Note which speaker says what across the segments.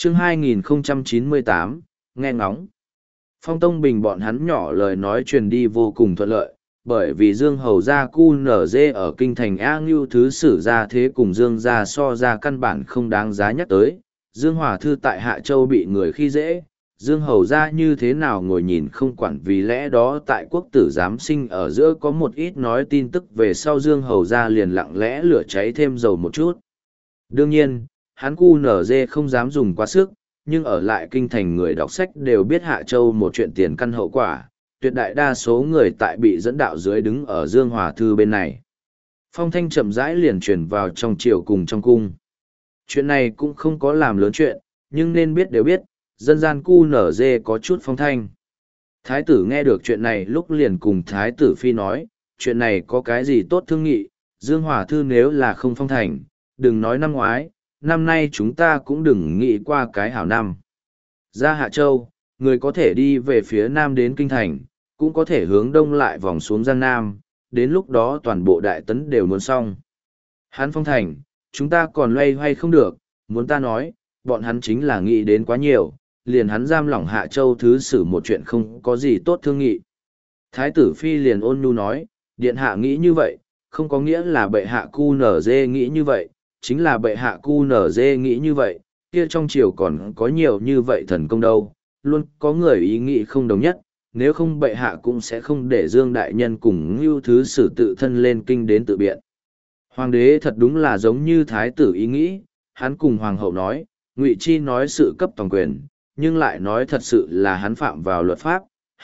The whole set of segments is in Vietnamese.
Speaker 1: Chương 2098, nghe ngóng. Phong Tông Bình bọn hắn nhỏ lời nói truyền đi vô cùng thuận lợi, bởi vì Dương Hầu gia cu nở dê ở kinh thành A Ngưu thứ sử gia thế cùng Dương gia so ra căn bản không đáng giá nhắc tới. Dương Hòa Thư tại Hạ Châu bị người khi dễ, Dương Hầu gia như thế nào ngồi nhìn không quản, vì lẽ đó tại quốc tử giám sinh ở giữa có một ít nói tin tức về sau Dương Hầu gia liền lặng lẽ lửa cháy thêm dầu một chút. Đương nhiên, hắn cu nở dê không dám dùng quá sức, nhưng ở lại kinh thành người đọc sách đều biết Hạ Châu một chuyện tiền căn hậu quả, tuyệt đại đa số người tại bị dẫn đạo dưới đứng ở Dương Hòa Thư bên này. Phong thanh chậm rãi liền truyền vào trong triều cùng trong cung. Chuyện này cũng không có làm lớn chuyện, nhưng nên biết đều biết, dân gian cu nở dê có chút phong thanh. Thái tử nghe được chuyện này lúc liền cùng Thái tử Phi nói, chuyện này có cái gì tốt thương nghị, Dương Hòa Thư nếu là không phong thành, đừng nói năm ngoái, năm nay chúng ta cũng đừng nghĩ qua cái hảo năm. Ra Hạ Châu, người có thể đi về phía nam đến Kinh Thành, cũng có thể hướng đông lại vòng xuống Giang Nam, đến lúc đó toàn bộ đại tấn đều muốn xong. Hắn phong thành, chúng ta còn loay hoay không được, muốn ta nói, bọn hắn chính là nghĩ đến quá nhiều, liền hắn giam lỏng Hạ Châu thứ xử một chuyện không có gì tốt thương nghị. Thái tử Phi liền ôn nhu nói, điện hạ nghĩ như vậy, không có nghĩa là bệ hạ cu nở dê nghĩ như vậy, chính là bệ hạ cu nở dê nghĩ như vậy, kia trong triều còn có nhiều như vậy thần công đâu, luôn có người ý nghĩ không đồng nhất, nếu không bệ hạ cũng sẽ không để Dương Đại Nhân cùng Ngưu Thứ Sử tự thân lên kinh đến tự biện. Hoàng đế thật đúng là giống như thái tử ý nghĩ, hắn cùng hoàng hậu nói, Ngụy Chi nói sự cấp toàn quyền, nhưng lại nói thật sự là hắn phạm vào luật pháp,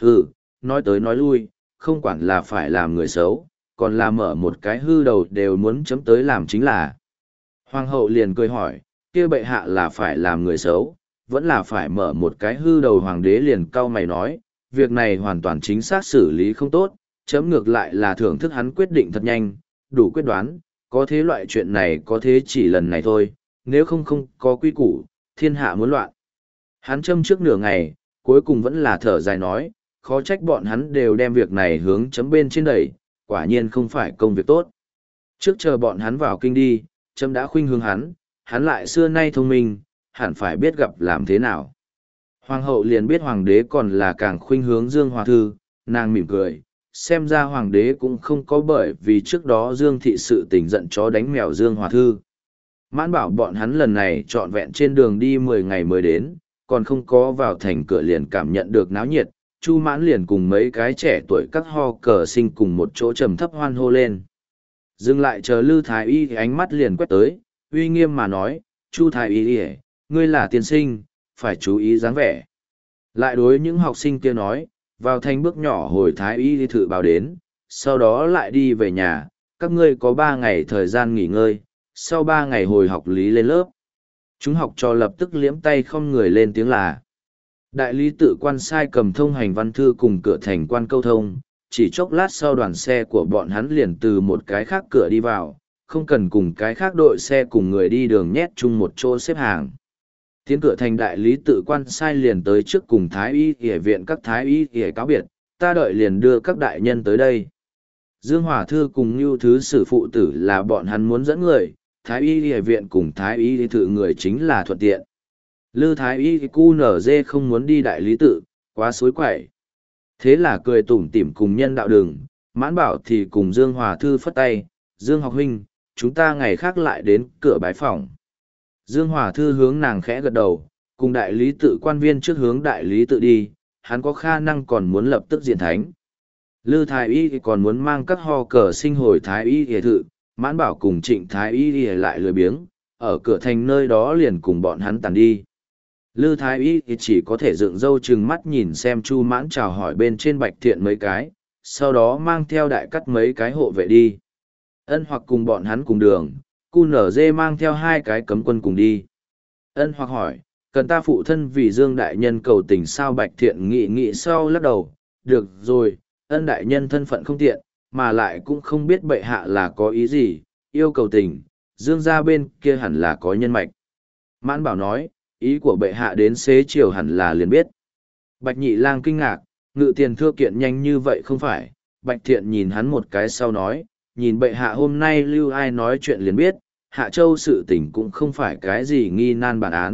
Speaker 1: nói tới nói lui, không quản là phải làm người xấu, còn là mở một cái hư đầu đều muốn chấm tới làm chính là. Hoàng hậu liền cười hỏi, kia bệ hạ là phải làm người xấu, vẫn là phải mở một cái hư đầu. Hoàng đế liền cau mày nói, việc này hoàn toàn chính xác xử lý không tốt, chấm ngược lại là thưởng thức hắn quyết định thật nhanh, đủ quyết đoán, có thế loại chuyện này có thế chỉ lần này thôi, nếu không không có quy củ, thiên hạ muốn loạn. Hắn châm trước nửa ngày, cuối cùng vẫn là thở dài nói, khó trách bọn hắn đều đem việc này hướng chấm bên trên đẩy, quả nhiên không phải công việc tốt. Trước chờ bọn hắn vào kinh đi, chấm đã khuynh hướng hắn lại xưa nay thông minh, hẳn phải biết gặp làm thế nào. Hoàng hậu liền biết hoàng đế còn là càng khuynh hướng Dương Hòa Thư, nàng mỉm cười, xem ra hoàng đế cũng không có bởi vì trước đó Dương thị sự tình giận chó đánh mèo Dương Hòa Thư. Mãn bảo bọn hắn lần này trọn vẹn trên đường đi 10 ngày mới đến, còn không có vào thành cửa liền cảm nhận được náo nhiệt, Chu Mãn liền cùng mấy cái trẻ tuổi các ho cờ sinh cùng một chỗ trầm thấp hoan hô lên. Dừng lại chờ Lư Thái Y ánh mắt liền quét tới, uy nghiêm mà nói, Chu Thái Y, ngươi là tiên sinh, phải chú ý dáng vẻ. Lại đối những học sinh kia nói, vào thành bước nhỏ hồi Thái Y thử báo đến, sau đó lại đi về nhà, các ngươi có 3 ngày thời gian nghỉ ngơi, sau 3 ngày hồi học lý lên lớp. Chúng học trò lập tức liếm tay không người lên tiếng là. Đại lý tự quan sai cầm thông hành văn thư cùng cửa thành quan câu thông, chỉ chốc lát sau đoàn xe của bọn hắn liền từ một cái khác cửa đi vào, không cần cùng cái khác đội xe cùng người đi đường nhét chung một chỗ xếp hàng. Tiến cửa thành đại lý tự quan sai liền tới trước cùng Thái Y Y viện các Thái Y Y cáo biệt, ta đợi liền đưa các đại nhân tới đây. Dương Hòa Thư cùng Ngưu Thứ Sử phụ tử là bọn hắn muốn dẫn người, Thái Y Y viện cùng Thái Y Y thự người chính là thuận tiện. Lư Thái Y cu nở dê không muốn đi đại lý tự, quá xối quậy. Thế là cười tủm tỉm cùng nhân đạo đường, Mãn Bảo thì cùng Dương Hòa Thư phất tay, Dương học huynh, chúng ta ngày khác lại đến cửa bái phòng. Dương Hòa Thư hướng nàng khẽ gật đầu, cùng đại lý tự quan viên trước hướng đại lý tự đi, hắn có khả năng còn muốn lập tức diện thánh. Lư Thái Y còn muốn mang các ho cờ sinh hồi Thái Y hề thự, Mãn Bảo cùng Trịnh Thái Y lại lười biếng, ở cửa thành nơi đó liền cùng bọn hắn tàn đi. Lư Thái Y chỉ có thể dựng râu trừng mắt nhìn xem Chu Mãn chào hỏi bên trên Bạch Thiện mấy cái, sau đó mang theo đại cắt mấy cái hộ vệ đi. Ân Hoặc cùng bọn hắn cùng đường, cu nở dê mang theo 2 cái cấm quân cùng đi. Ân Hoặc hỏi, cần ta phụ thân vì Dương Đại Nhân cầu tình sao? Bạch Thiện nghĩ sau lắc đầu, được rồi, Ân Đại Nhân thân phận không tiện, mà lại cũng không biết bệ hạ là có ý gì, yêu cầu tình, Dương gia bên kia hẳn là có nhân mạch. Mãn Bảo nói, ý của bệ hạ đến xế chiều hẳn là liền biết. Bạch Nhị Lang kinh ngạc, ngự tiền thưa kiện nhanh như vậy không phải? Bạch Thiện nhìn hắn một cái sau nói, nhìn bệ hạ hôm nay lưu ai nói chuyện liền biết, Hạ Châu sự tình cũng không phải cái gì nghi nan bản án,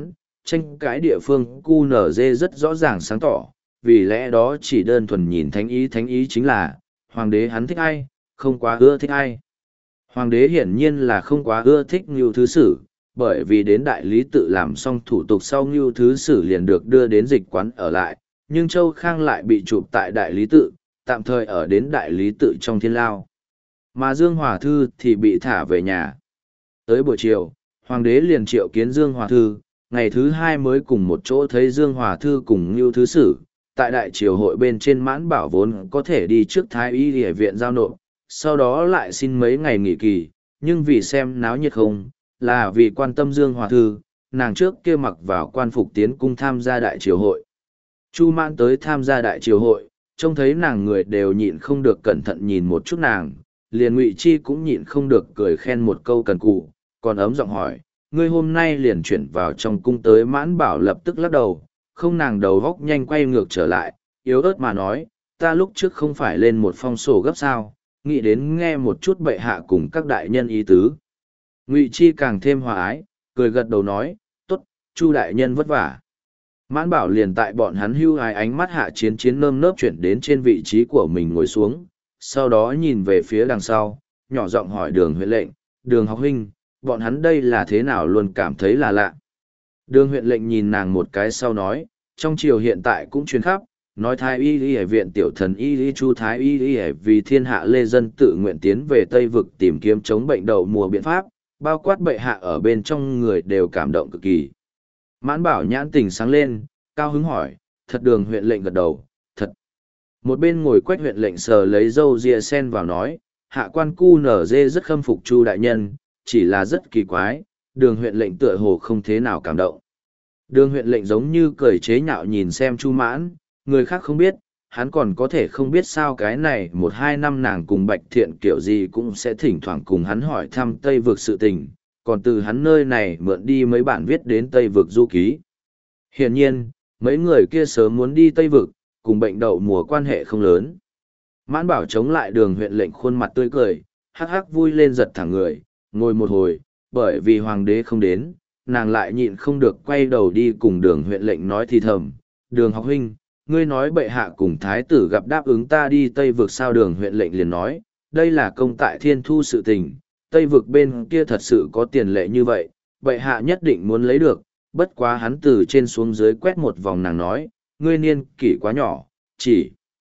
Speaker 1: tranh cãi địa phương QNZ rất rõ ràng sáng tỏ, vì lẽ đó chỉ đơn thuần nhìn thánh ý chính là, hoàng đế hắn thích ai, không quá ưa thích ai. Hoàng đế hiển nhiên là không quá ưa thích Ngưu Thứ Sử, bởi vì đến đại lý tự làm xong thủ tục sau Ngưu Thứ Sử liền được đưa đến dịch quán ở lại, nhưng Châu Khang lại bị chụp tại đại lý tự, tạm thời ở đến đại lý tự trong thiên lao. Mà Dương Hòa Thư thì bị thả về nhà. Tới buổi chiều, hoàng đế liền triệu kiến Dương Hòa Thư, ngày thứ hai mới cùng một chỗ thấy Dương Hòa Thư cùng Ngưu Thứ Sử, tại đại triều hội bên trên Mãn Bảo vốn có thể đi trước Thái Y Y viện giao nộp, sau đó lại xin mấy ngày nghỉ kỳ, nhưng vì xem náo nhiệt không, là vì quan tâm Dương Hòa Thư, nàng trước kia mặc vào quan phục tiến cung tham gia đại triều hội. Chu Mãn tới tham gia đại triều hội, trông thấy nàng người đều nhịn không được cẩn thận nhìn một chút nàng, liền Ngụy Chi cũng nhịn không được cười khen một câu cần cù, còn ấm giọng hỏi, ngươi hôm nay liền chuyển vào trong cung tới. Mãn Bảo lập tức lắc đầu, không, nàng đầu góc nhanh quay ngược trở lại, yếu ớt mà nói, ta lúc trước không phải lên một phong sổ gấp sao, nghĩ đến nghe một chút bệ hạ cùng các đại nhân ý tứ. Ngụy Chi càng thêm hòa ái, cười gật đầu nói, tốt, Chu đại nhân vất vả. Mãn Bảo liền tại bọn hắn hưu hái ánh mắt hạ chiến nơm nớp chuyển đến trên vị trí của mình ngồi xuống, sau đó nhìn về phía đằng sau, nhỏ giọng hỏi Đường huyện lệnh, Đường học huynh, bọn hắn đây là thế nào luôn cảm thấy là lạ. Đường huyện lệnh nhìn nàng một cái sau nói, trong triều hiện tại cũng truyền khắp, nói Thái Y Y viện tiểu thần Y Chu Thái Y Y vì thiên hạ lê dân tự nguyện tiến về Tây Vực tìm kiếm chống bệnh đậu mùa biện pháp, bao quát bệ hạ ở bên trong người đều cảm động cực kỳ. Mãn Bảo nhãn tình sáng lên, cao hứng hỏi, thật? Đường huyện lệnh gật đầu, thật. Một bên ngồi Quách huyện lệnh sờ lấy râu ria sen vào nói, hạ quan QNZ rất khâm phục Chu đại nhân, chỉ là rất kỳ quái, Đường huyện lệnh tựa hồ không thế nào cảm động. Đường huyện lệnh giống như cười chế nhạo nhìn xem Chu Mãn, người khác không biết, hắn còn có thể không biết sao cái này 1-2 năm nàng cùng Bạch Thiện kiểu gì cũng sẽ thỉnh thoảng cùng hắn hỏi thăm Tây Vực sự tình, còn từ hắn nơi này mượn đi mấy bản viết đến Tây Vực du ký. Hiển nhiên, mấy người kia sớm muốn đi Tây Vực, cùng bệnh đậu mùa quan hệ không lớn. Mãn Bảo chống lại Đường huyện lệnh khuôn mặt tươi cười, hắc hắc vui lên giật thẳng người, ngồi một hồi, bởi vì hoàng đế không đến, nàng lại nhịn không được quay đầu đi cùng Đường huyện lệnh nói thì thầm, Đường học huynh, ngươi nói bệ hạ cùng thái tử gặp đáp ứng ta đi Tây Vực sao? Đường huyện lệnh liền nói, đây là công tại thiên thu sự tình, Tây Vực bên kia thật sự có tiền lệ như vậy, bệ hạ nhất định muốn lấy được, bất quá hắn từ trên xuống dưới quét một vòng, nàng nói, ngươi niên kỷ quá nhỏ, chỉ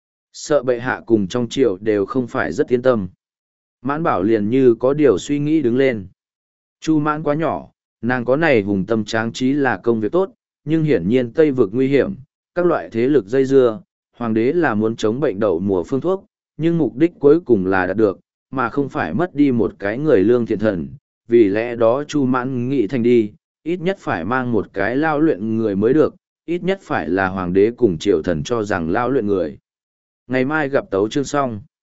Speaker 1: sợ bệ hạ cùng trong triều đều không phải rất yên tâm. Mãn Bảo liền như có điều suy nghĩ đứng lên. Chu Mãn quá nhỏ, nàng có này hùng tâm tráng trí là công việc tốt, nhưng hiển nhiên Tây Vực nguy hiểm, các loại thế lực dây dưa, hoàng đế là muốn chống bệnh đậu mùa phương thuốc, nhưng mục đích cuối cùng là đạt được, mà không phải mất đi một cái người lương thiện thần, vì lẽ đó Chu Mãn nghĩ thành đi, ít nhất phải mang một cái lao luyện người mới được, ít nhất phải là hoàng đế cùng triều thần cho rằng lao luyện người. Ngày mai gặp tấu chương xong.